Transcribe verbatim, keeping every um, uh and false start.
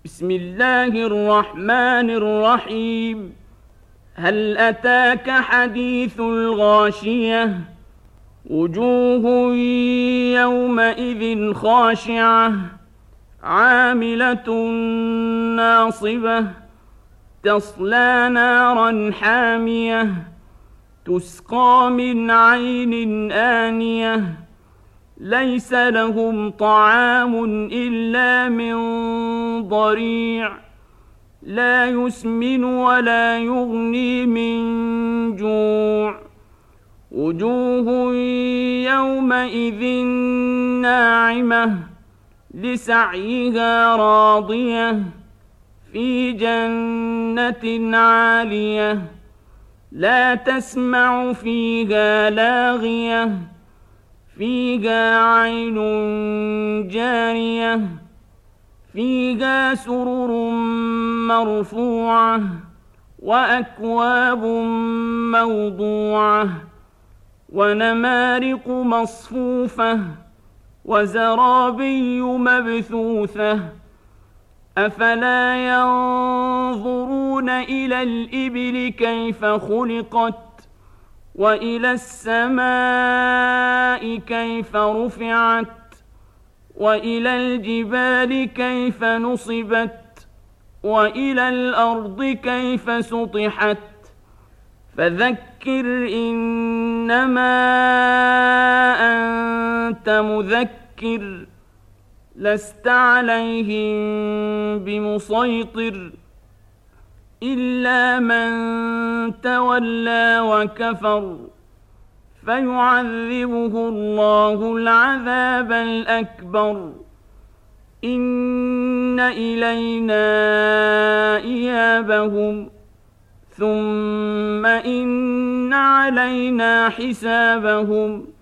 بسم الله الرحمن الرحيم. هل أتاك حديث الغاشية؟ وجوه يومئذ خاشعة عاملة ناصبة تصلى نارا حامية تسقى من عين آنية ليس لهم طعام إلا من ضريع لا يسمن ولا يغني من جوع. وجوه يومئذ ناعمة لسعيها راضية في جنة عالية لا تسمع فيها لاغية فيها عين جارية فيها سرر مرفوعة وأكواب موضوعة ونمارق مصفوفة وزرابي مبثوثة. أفلا ينظرون إلى الإبل كيف خلقت وإلى السماء كيف رفعت وإلى الجبال كيف نصبت وإلى الأرض كيف سطحت. فذكر إنما أنت مذكر لست عليهم بمسيطر إلا من تولى وكفر فيعذبه الله العذاب الأكبر. إن إلينا إيابهم ثم إن علينا حسابهم